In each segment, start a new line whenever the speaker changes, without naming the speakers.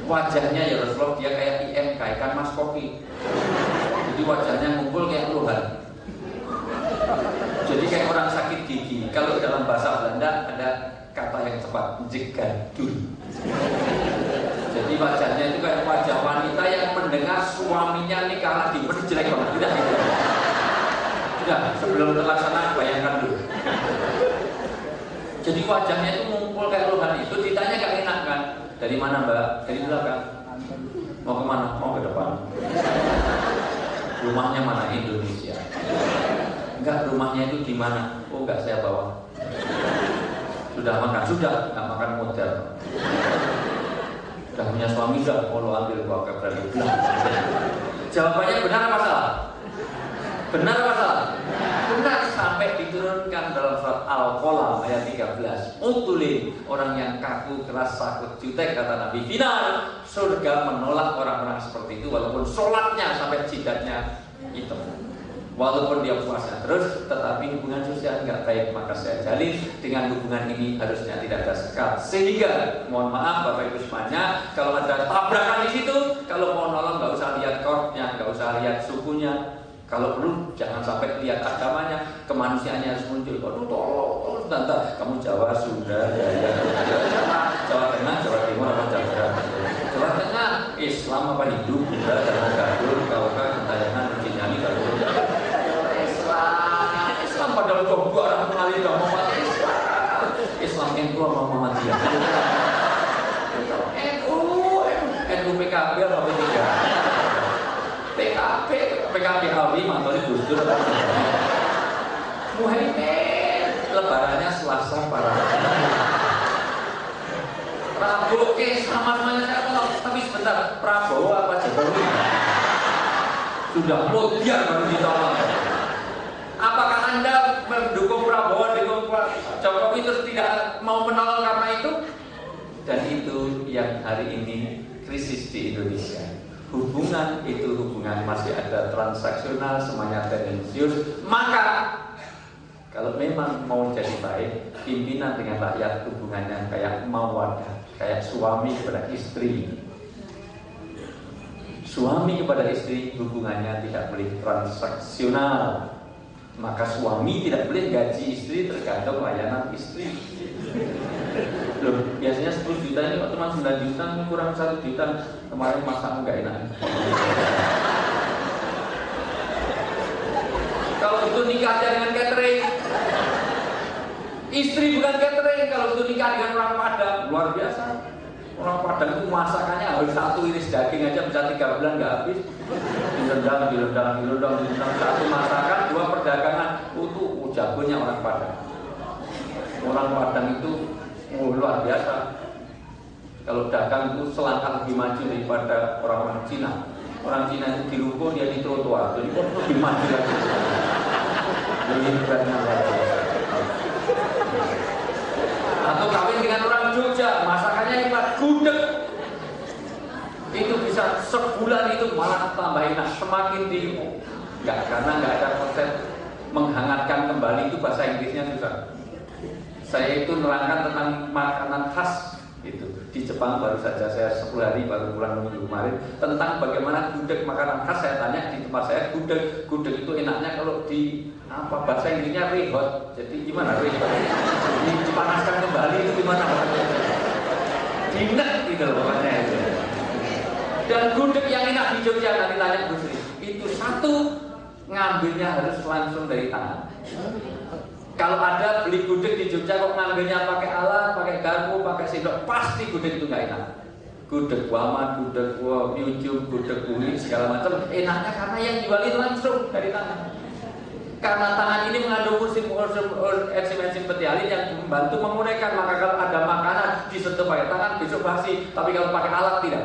Wajahnya ya Rasulullah dia kayak IMK, ikan mas koki. Jadi wajahnya ngumpul kayak luhan. Jadi kayak orang sakit gigi. Kalau dalam bahasa Belanda ada kata yang tepat, jegadul. Jadi wajahnya itu kayak wajah wanita yang mendengar suaminya nikah lagi. Pasti jelek banget, tidak gitu. Tidak, sebelum terlaksana bayangkan dulu. Jadi wajahnya itu ngumpul kayak luhan itu, ditanya gak enak kan? Dari mana Mbak? Dari belakang. Mau kemana? Mau ke depan. Rumahnya mana? Indonesia. Enggak, rumahnya itu di mana? Oh enggak, saya bawa. Sudah makan? Sudah, enggak makan model. Sudah punya suami? Sudah, oh lo ambil bawa ke berarti. Jawabannya benar apa salah? Benar apa salah? Benar, sampai diturunkan dalam surat Al-Qalam ayat 13. Utulin, orang yang kaku, keras, sakut, jutek, kata Nabi. Final, surga menolak orang-orang seperti itu walaupun sholatnya sampai jidatnya hitam. Walaupun dia puasa terus, tetapi hubungan sosial nggak baik, maka saya jalin dengan hubungan ini harusnya tidak ada sekat. Sehingga, mohon maaf Bapak Ibu semuanya, kalau ada tabrakan di situ, kalau mau nolong nggak usah lihat kornya, nggak usah lihat sukunya. Kalau perlu jangan sampai lihat agamanya, kemanusiaannya harus muncul. Aduh tolong, tante, kamu Jawa, Sunda, Jawa Tengah, Jawa Timur, apa Jawa? Jawa Tengah, Islam apa Hindu, Buddha, Jawa Gaduh, Kauka, Kentayangan, Cinyani, Gaduh. Islam padahal kok gua orang mengalir gak mau mati Islam yang tua mau Muhammadiyah. NU PKB apa P3? PKB Alwi mantoli Gus Dur. Muhaimin lebarannya Selasa para Prabowo sama semuanya saya tolong. Tapi sebentar, Prabowo apa Jokowi? Sudah modiar baru ditolong. Apakah Anda mendukung Prabowo, mendukung Jokowi terus tidak mau menolong karena itu? Dan itu yang hari ini krisis di Indonesia. Hubungan itu hubungan masih ada transaksional, semuanya tendensius. Maka kalau memang mau jadi baik, pimpinan dengan rakyat hubungannya kayak mawadah, kayak suami kepada istri. Suami kepada istri hubungannya tidak boleh transaksional. Maka suami tidak boleh gaji istri tergantung layanan istri. Loh, biasanya 10 juta ini kok cuma 9 juta, kurang 1 juta. Kemarin masak enggak enak. Kalau itu nikah dengan catering, istri bukan catering. Kalau itu nikah dengan orang Padang, luar biasa. Orang Padang itu masakannya harus 1 iris daging aja bisa 3 bulan nggak habis. Dilendang, satu masakan, 2 perdagangan. Itu jagonya orang Padang. Orang Padang itu luar biasa. Kalau dagang itu selangkah lebih maju daripada orang-orang Cina. Orang Cina itu di ruko, dia di trotoar, jadi lebih maju lagi. Jadi beratnya luar biasa. Atau kawin dengan orang Jogja, masakannya hebat, gudeg. Itu bisa sebulan itu malah tambah enak, semakin di karena nggak ada konsep menghangatkan kembali, itu bahasa Inggrisnya susah. Saya itu nerangkan tentang makanan khas itu di Jepang, baru saja saya 10 hari baru pulang minggu kemarin, tentang bagaimana gudeg makanan khas. Saya tanya di tempat saya, gudeg itu enaknya kalau di apa bahasa Inggrisnya rehot. Jadi gimana rehot? Dipanaskan kembali itu gimana? Dinek gitu loh pokoknya itu. Dan gudeg yang enak di Jogja, nanti tanya Bu Sri, itu satu ngambilnya harus langsung dari tangan. Kalau ada beli gudeg di Jogja kok ngambilnya pakai alat, pakai garpu, pakai sendok, pasti gudeg itu nggak enak. Gudeg Waman, gudeg Myujum, gudeg Buli, segala macam enaknya karena yang jualin langsung dari tangan. Karena tangan ini mengandung enzim betialin yang membantu menguraikan. Maka kalau ada makanan disentuh pakai tangan besok basi, tapi kalau pakai alat tidak.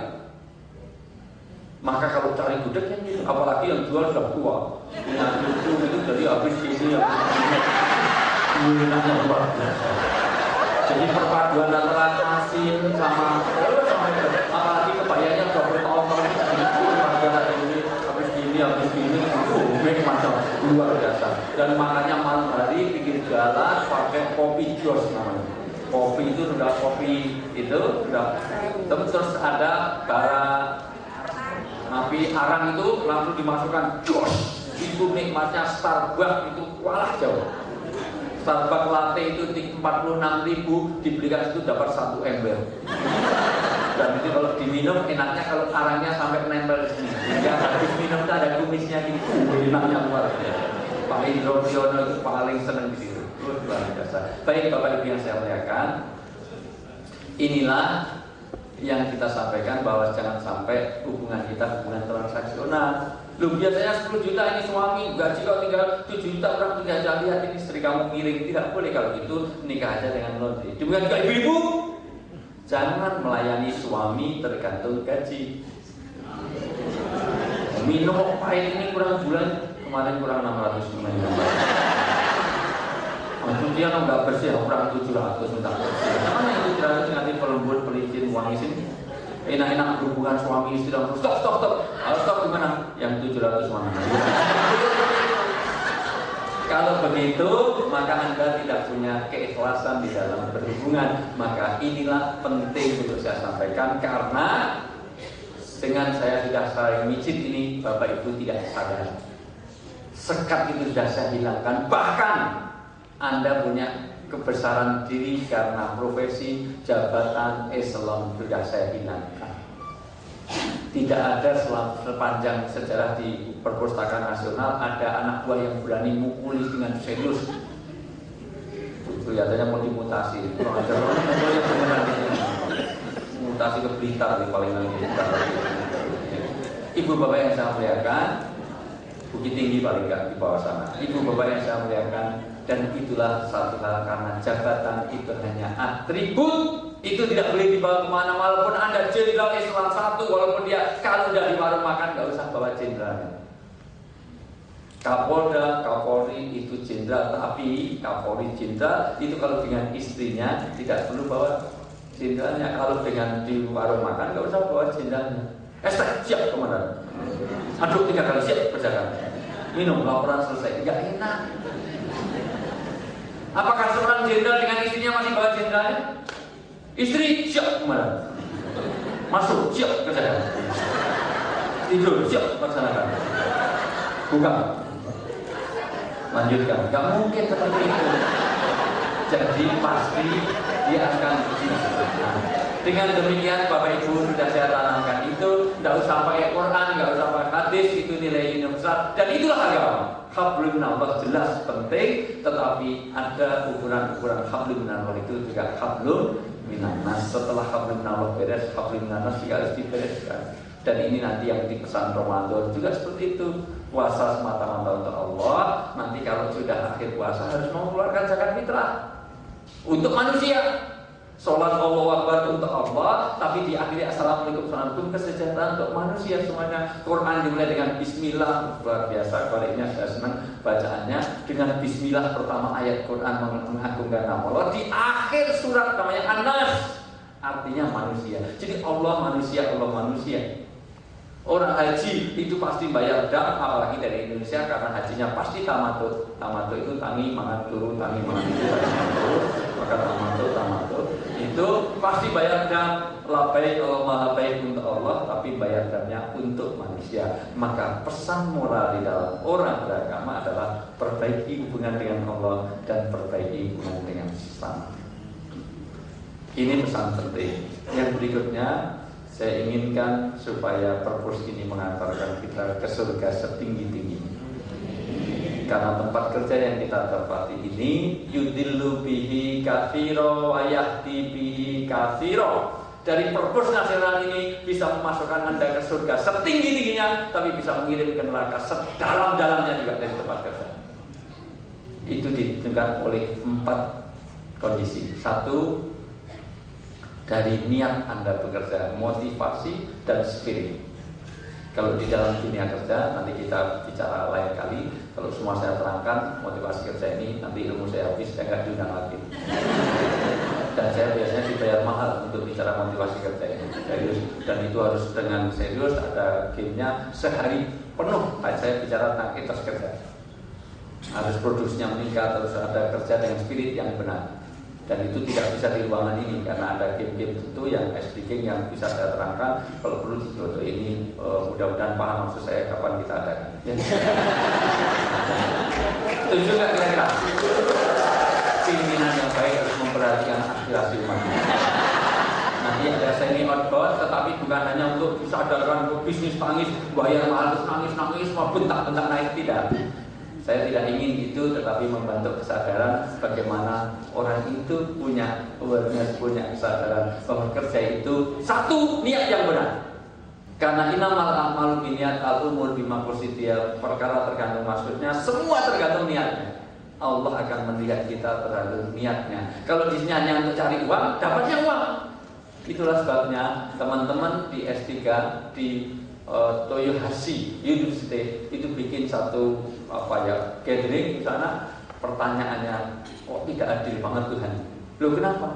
Maka kalau cari gudeg yang itu, apalagi yang jual sudah tua, yang itu dari habis ini yang kulitnya luar biasa. Jadi perpaduan antara asin sama apalagi kebayanya sudah bertahun-tahun ini habis ini macam luar biasa. Dan makannya malam hari bikin jalan pakai kopi jos namanya. Kopi itu sudah kopi itu sudah terus ada arang itu langsung dimasukkan, jos, itu nikmatnya Starbucks itu kalah jauh. Starbucks latte itu 46.000 dibelikan itu dapat 1 ember. Dan itu kalau diminum enaknya kalau arangnya sampai nempel di sini. Sehingga habis minum itu ada kumisnya gini, enaknya luar biasa. Pak Indro Priyono itu paling senang di situ. Luar biasa. Baik Bapak Ibu yang saya muliakan, inilah yang kita sampaikan bahwa jangan sampai hubungan kita hubungan transaksional. Lu biasanya 10 juta ini suami, gaji kau tinggal 7 juta, orang tidak aja lihat ini istri kamu miring. Tidak boleh kalau gitu, nikah aja dengan laundry. Demikian juga ibu-ibu, jangan melayani suami tergantung gaji. Minum pahit ini kurang bulan, kemarin kurang 600 lumayan. Dia nggak bersih, kurang 700 minta bersih. Mana itu 700 nanti pelembut, pelicin, wangi sini. Enak-enak berhubungan suami istri dan stop. Stop gimana? Yang 700 mana? Kalau begitu, maka Anda tidak punya keikhlasan di dalam berhubungan. Maka inilah penting untuk saya sampaikan karena dengan saya sudah sering mijit ini, Bapak Ibu tidak sadar. Sekat itu sudah saya hilangkan. Bahkan Anda punya kebesaran diri karena profesi, jabatan, eselon sudah saya hilangkan. Tidak ada sepanjang sejarah di perpustakaan nasional ada anak buah yang berani mukuli dengan serius. Kelihatannya mau dimutasi. Mutasi ke Blitar di paling nanti. Ibu bapak yang saya muliakan, Bukit Tinggi paling enggak di bawah sana. Ibu bapak yang saya muliakan, dan itulah satu hal karena jabatan itu hanya atribut. Itu tidak boleh dibawa kemana, walaupun Anda jenderal eselon 1, walaupun dia kalau udah di warung makan nggak usah bawa jenderalnya. Kapolda, Kapolri itu jenderal, tapi Kapolri jenderal itu kalau dengan istrinya tidak perlu bawa jenderalnya. Kalau dengan di warung makan nggak usah bawa jenderalnya. Siap komandan. Aduk 3 kali siap berjalan. Minum laporan selesai. Nggak enak. Apakah seorang jenderal dengan istrinya masih bawa jenderalnya? Istri siap komandan. Masuk siap kerjakan. Tidur siap laksanakan. Buka. Lanjutkan. Gak mungkin seperti itu. Jadi pasti dia akan dengan demikian Bapak Ibu sudah saya tanamkan itu. Tidak usah pakai Quran, tidak usah pakai hadis, itu nilai universal. Dan itulah agama. Hablum minallah jelas penting, tetapi ada ukuran-ukuran hablum minallah itu juga hablum minannas. Setelah hablum minallah beres, hablum minannas juga harus dibereskan. Dan ini nanti yang di pesan Ramadan juga seperti itu. Puasa semata-mata untuk Allah. Nanti kalau sudah akhir puasa harus mengeluarkan zakat fitrah untuk manusia. Sholat Allahu Akbar untuk Allah, tapi diakhiri Assalamualaikum warahmatullahi wabarakatuh, kesejahteraan untuk manusia semuanya. Quran dimulai dengan Bismillah, luar biasa. Kali ini saya senang bacaannya dengan Bismillah pertama ayat Quran mengagungkan nama Allah. Di akhir surat namanya An-Nas, artinya manusia. Jadi Allah manusia, Allah manusia. Orang haji itu pasti bayar dam, apalagi dari Indonesia karena hajinya pasti tamatut. Tamatut itu tangi mangan turu, tangi mangan turu, maka tamatut itu pasti bayar dam. Labai Allah maha baik untuk Allah, tapi bayar damnya untuk manusia. Maka pesan moral di dalam orang beragama adalah perbaiki hubungan dengan Allah dan perbaiki hubungan dengan sesama. Ini pesan penting. Yang berikutnya, saya inginkan supaya purpose ini mengantarkan kita ke surga setinggi-tingginya. Karena tempat kerja yang kita tempati ini yudillu bihi katsira wa yahdi bihi katsira. Dari purpose nasional ini bisa memasukkan Anda ke surga setinggi-tingginya, tapi bisa mengirim ke neraka sedalam-dalamnya juga dari tempat kerja. Itu ditentukan oleh 4 kondisi. 1, dari niat Anda bekerja, motivasi dan spirit. Kalau di dalam dunia kerja, nanti kita bicara lain kali. Kalau semua saya terangkan motivasi kerja ini, nanti ilmu saya habis, saya nggak diundang lagi. Dan saya biasanya dibayar mahal untuk bicara motivasi kerja ini, serius. Dan itu harus dengan serius, ada gamenya sehari penuh. Saya bicara tentang etos kerja. Harus produksinya meningkat, harus ada kerja dengan spirit yang benar. Dan itu tidak bisa di ruangan ini karena ada game-game tentu yang speaking yang bisa saya terangkan. Kalau perlu di foto ini, mudah-mudahan paham maksud saya kapan kita adakan. Ya. Setuju nggak kira-kira? Pimpinan yang baik harus memperhatikan aspirasi umat. Nanti ada semi outbound, tetapi bukan hanya untuk disadarkan untuk bisnis tangis, bayar mahal terus nangis, mau bentak-bentak naik, tidak. Saya tidak ingin itu, tetapi membantu kesadaran bagaimana orang itu punya awareness, punya kesadaran bahwa kerja itu satu niat yang benar. Karena innamal a'malu binniyat al-umur bima qasidiya, perkara tergantung maksudnya, semua tergantung niatnya. Allah akan melihat kita terhadap niatnya. Kalau di sini hanya untuk cari uang, dapatnya uang. Itulah sebabnya teman-teman di S3 di Toyohashi University itu bikin satu gathering di sana. Pertanyaannya, kok tidak adil banget Tuhan? Loh kenapa?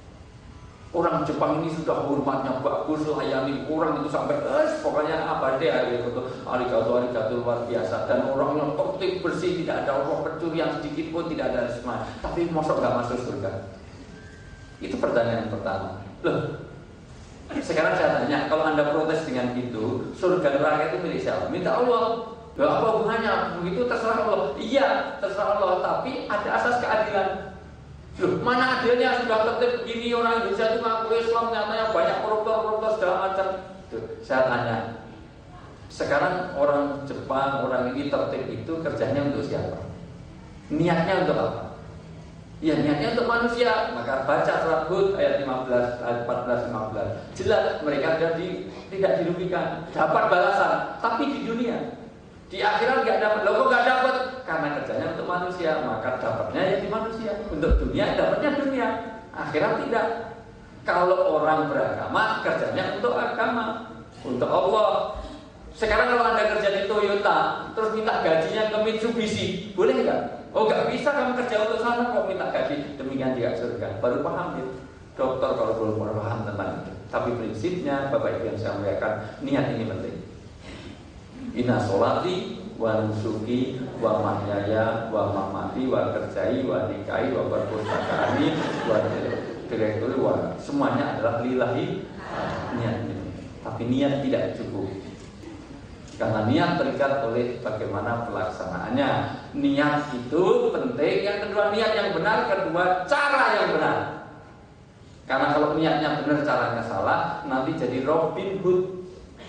Orang Jepang ini sudah hormatnya bagus, layani orang itu sampai pokoknya apa deh gitu. Arigato luar biasa. Dan orangnya tertib bersih, tidak ada orang pencurian sedikit pun, tidak ada semua. Tapi mosok nggak masuk surga? Itu pertanyaan pertama. Loh, sekarang saya tanya, kalau Anda protes dengan itu, surga neraka itu milik siapa? Minta Allah. Loh, apa hubungannya? Begitu terserah Allah. Iya, terserah Allah, tapi ada asas keadilan. Loh, mana adilnya sudah tertib begini, orang Indonesia itu ngaku Islam, nyatanya banyak koruptor segala macam. Tuh, saya tanya, sekarang orang Jepang, orang ini tertib itu kerjanya untuk siapa? Niatnya untuk apa? Ya niatnya untuk manusia. Maka baca surat Hud ayat 15, ayat 14-15. Jelas mereka tidak dirugikan, dapat balasan, tapi di dunia. Di akhirat nggak dapat. Loh kok nggak dapat? Karena kerjanya untuk manusia, maka dapatnya ya di manusia. Untuk dunia dapatnya dunia, akhirat tidak. Kalau orang beragama kerjanya untuk agama, untuk Allah. Sekarang kalau Anda kerja di Toyota, terus minta gajinya ke Mitsubishi, boleh nggak? Oh nggak bisa, kamu kerja untuk sana kok minta gaji, demikian juga surga. Baru paham ya, dokter kalau belum paham tentang itu. Tapi prinsipnya, Bapak Ibu yang saya muliakan, niat ini penting. Inna sholati wa nusuki wa mahyaya wa mamati wa kerjai wa nikahi wa perpustakaani wa direktur wa semuanya adalah lillahi. Niat ini. Tapi niat tidak cukup. Karena niat terikat oleh bagaimana pelaksanaannya. Niat itu penting. Yang kedua niat yang benar. Kedua cara yang benar. Karena kalau niatnya benar caranya salah, nanti jadi Robin Hood.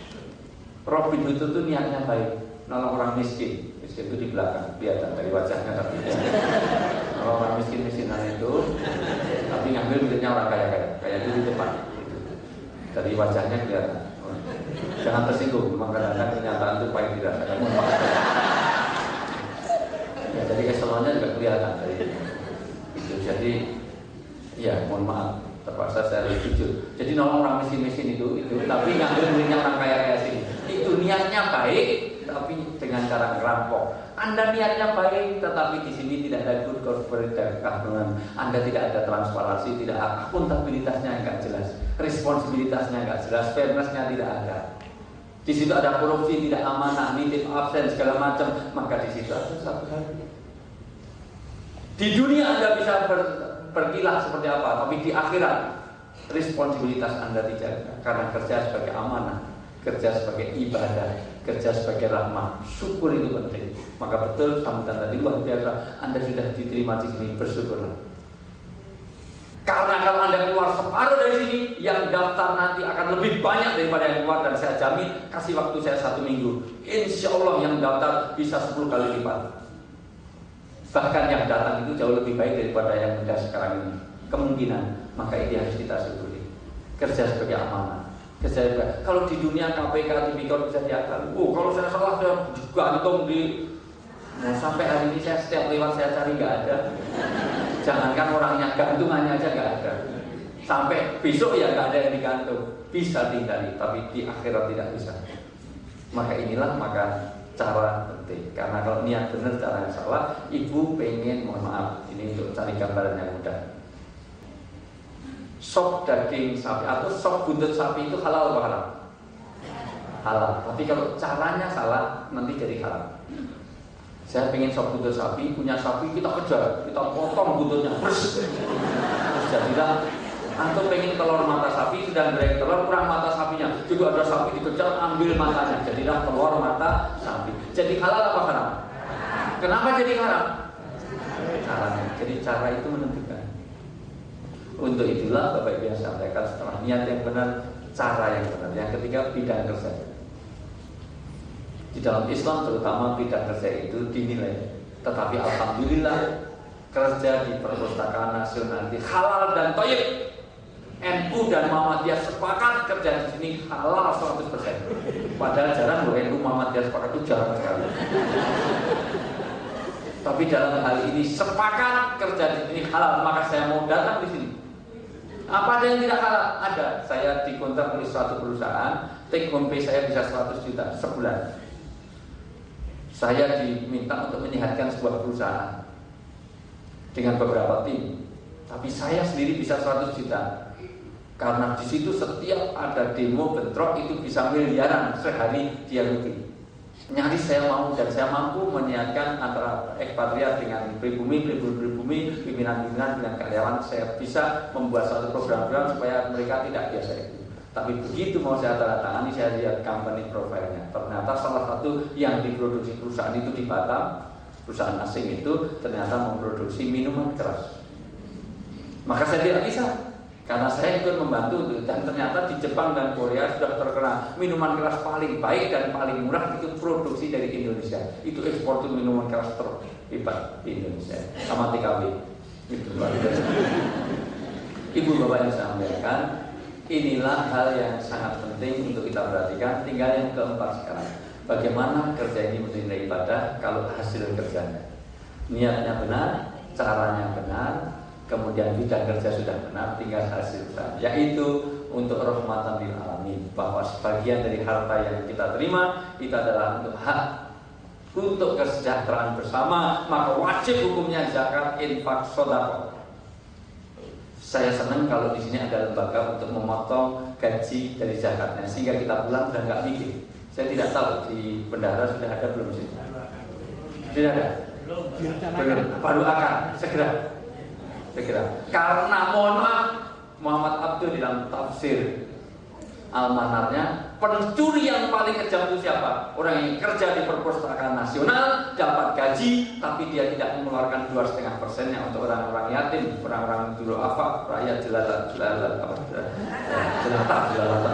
Robin Hood itu niatnya baik, nolong orang miskin. Miskin itu di belakang, kelihatan dari wajahnya tapi kalau orang miskin-miskinan itu, tapi ngambil miliknya orang kaya-kaya, kayak itu di depan. Dari wajahnya kelihatan. Jangan tersinggung, memang kadang-kadang kenyataan itu pahit dirasakan. Ya, jadi eselonnya juga kelihatan dari itu. Jadi, ya mohon maaf, terpaksa saya harus jujur. Jadi nolong orang miskin-miskin itu, tapi ngambil miliknya orang kaya-kaya sini. Itu niatnya baik, tapi dengan cara ngerampok. Anda niatnya baik, tetapi di sini tidak ada good corporate governance. Anda tidak ada transparansi, tidak akuntabilitasnya nggak jelas, responsibilitasnya nggak jelas, fairnessnya tidak ada. Di situ ada korupsi, tidak amanah, nitip absen segala macam, maka di situ ada satu hal. Di dunia Anda bisa berkilah seperti apa, tapi di akhirat responsibilitas Anda dijaga karena kerja sebagai amanah, kerja sebagai ibadah, kerja sebagai rahmah. Syukur itu penting. Maka betul sambutan tadi luar biasa. Anda sudah diterima di sini, bersyukurlah. Karena kalau Anda keluar separuh dari sini, yang daftar nanti akan lebih banyak daripada yang keluar. Dan saya jamin, kasih waktu saya 1 minggu, insya Allah yang daftar bisa 10 kali lipat. Bahkan yang datang itu jauh lebih baik daripada yang sudah sekarang ini. Kemungkinan, maka ini harus kita syukuri. Kerja sebagai amanah. Kalau di dunia KPK, tipikor bisa diakal. Oh, kalau saya salah saya gantung di. Nah, sampai hari ini saya setiap lewat saya cari nggak ada. Jangankan orangnya, gantungannya aja nggak ada. Sampai besok ya nggak ada yang digantung. Bisa tinggali, tapi di akhirat tidak bisa. Maka inilah cara penting. Karena kalau niat benar, cara yang salah. Ibu pengen, mohon maaf, ini untuk cari gambaran yang mudah. Sop daging sapi atau sop buntut sapi itu halal atau haram? Halal. Tapi kalau caranya salah, nanti jadi haram. Saya pengen sop buntut sapi, punya sapi kita kejar, kita potong buntutnya, Jadilah antum pengen telur mata sapi, sedang goreng telur kurang mata sapinya, juga ada sapi dikejar ambil matanya, jadilah telur mata sapi. Jadi halal apa haram? Kenapa jadi haram? Caranya. Jadi cara itu menentukan. Untuk itulah Bapak Ibu yang sampaikan, setelah niat yang benar, cara yang benar. Yang ketiga, bidang kerja. Di dalam Islam terutama bidang kerja itu dinilai. Tetapi alhamdulillah kerja di perpustakaan nasional di halal dan thayyib. NU dan Muhammadiyah sepakat kerja di sini halal 100%. Padahal jarang loh NU Muhammadiyah sepakat, itu jarang sekali. Tapi dalam hal ini sepakat kerja di sini halal, maka saya mau datang di sini. Apa ada yang tidak halal? Ada. Saya dikontrak oleh suatu perusahaan, take home pay saya bisa 100 juta sebulan. Saya diminta untuk menyehatkan sebuah perusahaan dengan beberapa tim, tapi saya sendiri bisa 100 juta. Karena di situ setiap ada demo bentrok itu bisa miliaran sehari dia rugi. Nyaris saya mau dan saya mampu menyiapkan antara ekspatriat dengan pribumi, pimpinan-pimpinan dengan karyawan. Saya bisa membuat satu program-program supaya mereka tidak biasa itu. Tapi begitu mau saya tanda tangani, saya lihat company profile-nya. Ternyata salah satu yang diproduksi perusahaan itu di Batam, perusahaan asing itu ternyata memproduksi minuman keras. Maka saya tidak bisa. Karena saya ikut membantu itu, dan ternyata di Jepang dan Korea sudah terkenal minuman keras paling baik dan paling murah itu produksi dari Indonesia. Itu ekspor minuman keras terhebat di Indonesia sama TKW. Itu luar biasa. Ibu bapak yang saya sampaikan, inilah hal yang sangat penting untuk kita perhatikan. Tinggal yang keempat sekarang, bagaimana kerja ini menjadi ibadah kalau hasil kerjanya, niatnya benar, caranya benar, kemudian bidang kerja sudah benar, tinggal hasil usaha, yaitu untuk rahmatan lil alamin, bahwa sebagian dari harta yang kita terima itu adalah untuk hak, untuk kesejahteraan bersama, maka wajib hukumnya zakat, infak, sedekah. Saya senang kalau di sini ada lembaga untuk memotong gaji dari zakatnya, sehingga kita pulang dan nggak mikir. Saya tidak tahu di bendahara sudah ada belum sih? Tidak ada. Belum. Baru akan segera. Karena mohon maaf, Muhammad Abdul dalam tafsir Al-Manarnya, pencuri yang paling kejam itu siapa? Orang yang kerja di perpustakaan nasional, dapat gaji, tapi dia tidak mengeluarkan 2,5%-nya untuk orang-orang yatim, orang-orang du'afa, rakyat jelalatan.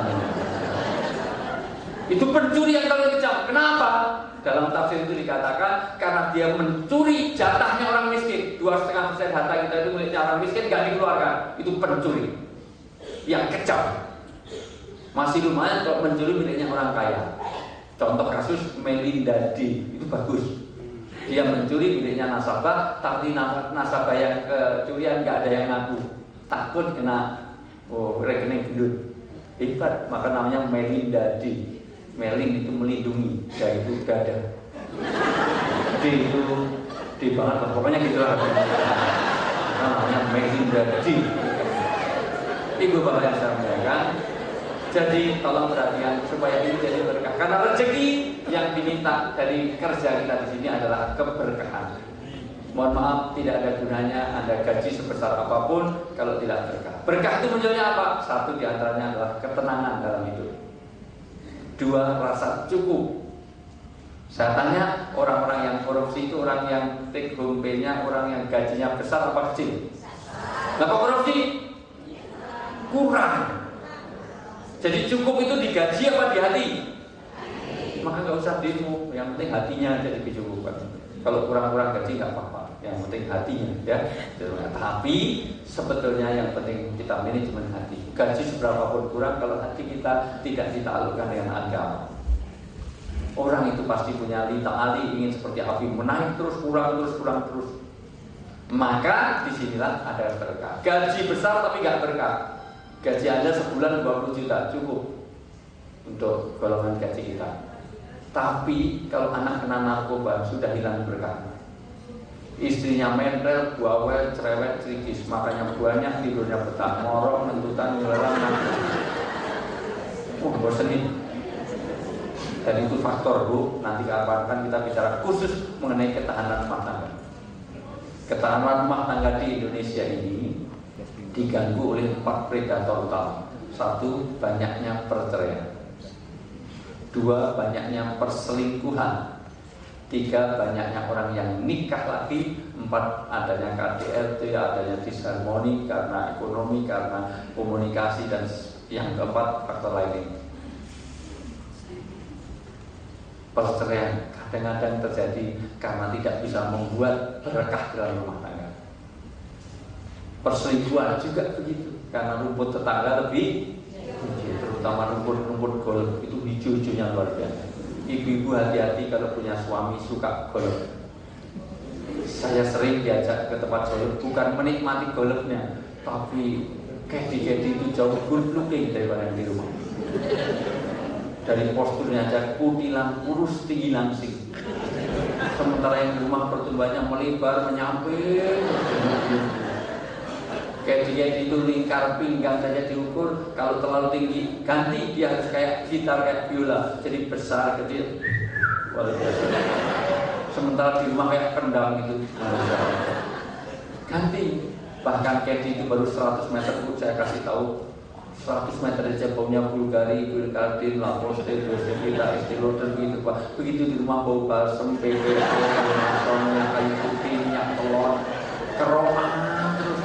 Itu pencuri yang paling kejam. Kenapa? Dalam tafsir itu dikatakan karena dia mencuri jatahnya orang miskin. 2,5% harta kita itu miliknya orang miskin, gak dikeluarkan. Itu pencuri yang kejam. Masih lumayan kalau mencuri miliknya orang kaya. Contoh kasus Melinda D, itu bagus. Dia mencuri miliknya nasabah, tapi nasabah yang kecurian gak ada yang ngaku, takut kena rekening gendut. Hebat, maka namanya Melinda D. Meling itu melindungi, ya itu dada. D itu D banget, pokoknya gitulah. Namanya Melinda D. Ibu bapak yang saya sampaikan, jadi tolong perhatikan supaya ini jadi berkah. Karena rezeki yang diminta dari kerja kita di sini adalah keberkahan. Mohon maaf, tidak ada gunanya Anda gaji sebesar apapun kalau tidak berkah. Berkah itu munculnya apa? Satu diantaranya adalah ketenangan dalam hidup. Dua, rasa cukup. Saya tanya, orang-orang yang korupsi itu orang yang take home pay-nya, orang yang gajinya besar apa kecil? Kenapa korupsi? Kurang. Jadi cukup itu di gaji apa di hati? Maka nggak usah demo, yang penting hatinya jadi kecukupan. Kalau kurang-kurang gaji nggak apa-apa, yang penting hatinya, ya. Tapi sebetulnya yang penting kita manajemen hati. Gaji seberapapun kurang kalau hati kita tidak ditaklukkan dengan agama. Orang itu pasti punya ali ingin seperti api, menaik terus, kurang terus. Maka disinilah ada berkah. Gaji besar tapi nggak berkah. Gaji Anda sebulan 20 juta cukup untuk golongan gaji kita. Tapi kalau anak kena narkoba sudah hilang berkah. Istrinya mentel, bawel, cerewet, cerikis, makanya banyak tidurnya betah, ngorok, nentutan, ngelarang. Bosenin. Dan itu faktor Bu, nanti kapan kita bicara khusus mengenai ketahanan rumah tangga. Ketahanan rumah tangga di Indonesia ini diganggu oleh 4 predator utama. 1. Banyaknya perceraian. 2. Banyaknya perselingkuhan. 3. Banyaknya orang yang nikah lagi. 4. Adanya KDRT, adanya disharmoni karena ekonomi, karena komunikasi, dan yang keempat faktor lainnya. Perceraian kadang-kadang terjadi karena tidak bisa membuat berkah dalam rumah tangga. Perselingkuhan juga begitu, karena rumput tetangga lebih hijau, terutama rumput golf itu hijau-hijaunya luar biasa. Ibu-ibu hati-hati kalau punya suami suka golf. Saya sering diajak ke tempat golf, bukan menikmati golfnya, tapi caddy-caddy itu jauh good looking daripada yang di rumah. Dari posturnya aja kutilan, kurus, tinggi langsing. Sementara yang di rumah pertumbuhannya melebar, menyamping. Caddy-caddy itu lingkar pinggang saja diukur. Kalau terlalu tinggi, ganti. Dia harus kayak gitar, kayak biola. Jadi besar, kecil. Luar biasa. Sementara di rumah kayak kendang gitu. Ganti. Bahkan caddy itu baru 100 meter pun saya kasih tahu. 100 meter aja baunya Bulgari, Bulgardin, Lacoste, Josephine, Estée Lauder gitu Pak. Begitu di rumah bau balsem, PPO, minyak kayu putih, minyak telur, keroan terus.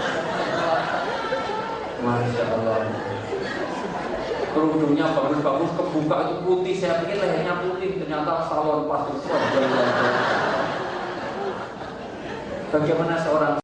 Masya Allah. Kerudungnya bagus-bagus, kebuka itu putih. Saya pikir lehernya putih, ternyata salon pasti. Bagaimana seorang